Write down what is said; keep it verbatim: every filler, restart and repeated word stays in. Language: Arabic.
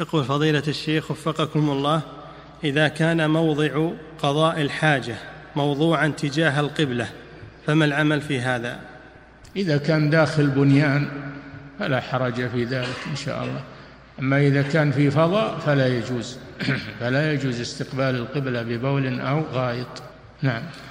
يقول فضيلة الشيخ وفقكم الله، إذا كان موضع قضاء الحاجة موضوعا تجاه القبلة فما العمل في هذا؟ إذا كان داخل بنيان فلا حرج في ذلك إن شاء الله، أما إذا كان في فضاء فلا يجوز فلا يجوز استقبال القبلة ببول أو غائط. نعم.